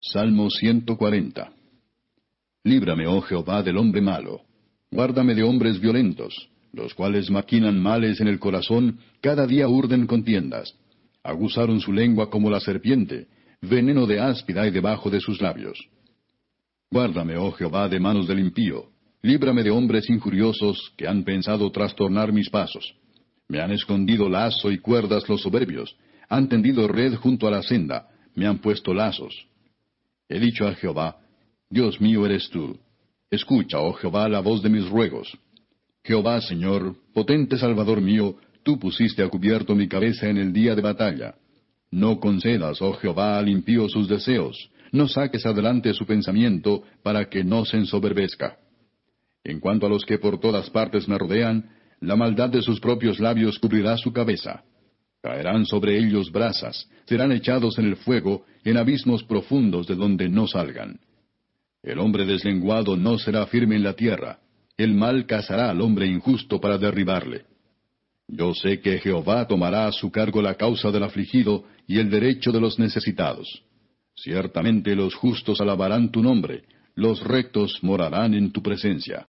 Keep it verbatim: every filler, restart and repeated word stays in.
Salmo ciento cuarenta. Líbrame, oh Jehová, del hombre malo. Guárdame de hombres violentos, los cuales maquinan males en el corazón, cada día urden contiendas. Aguzaron su lengua como la serpiente, veneno de áspid hay debajo de sus labios. Guárdame, oh Jehová, de manos del impío. Líbrame de hombres injuriosos que han pensado trastornar mis pasos. Me han escondido lazo y cuerdas los soberbios. Han tendido red junto a la senda. Me han puesto lazos. He dicho a Jehová, Dios mío eres tú. Escucha, oh Jehová, la voz de mis ruegos. Jehová, Señor, potente Salvador mío, tú pusiste a cubierto mi cabeza en el día de batalla. No concedas, oh Jehová, al impío sus deseos. No saques adelante su pensamiento, para que no se ensoberbezca. En cuanto a los que por todas partes me rodean, la maldad de sus propios labios cubrirá su cabeza. Caerán sobre ellos brasas, serán echados en el fuego, en abismos profundos de donde no salgan. El hombre deslenguado no será firme en la tierra. El mal cazará al hombre injusto para derribarle. Yo sé que Jehová tomará a su cargo la causa del afligido y el derecho de los necesitados. Ciertamente los justos alabarán tu nombre, los rectos morarán en tu presencia.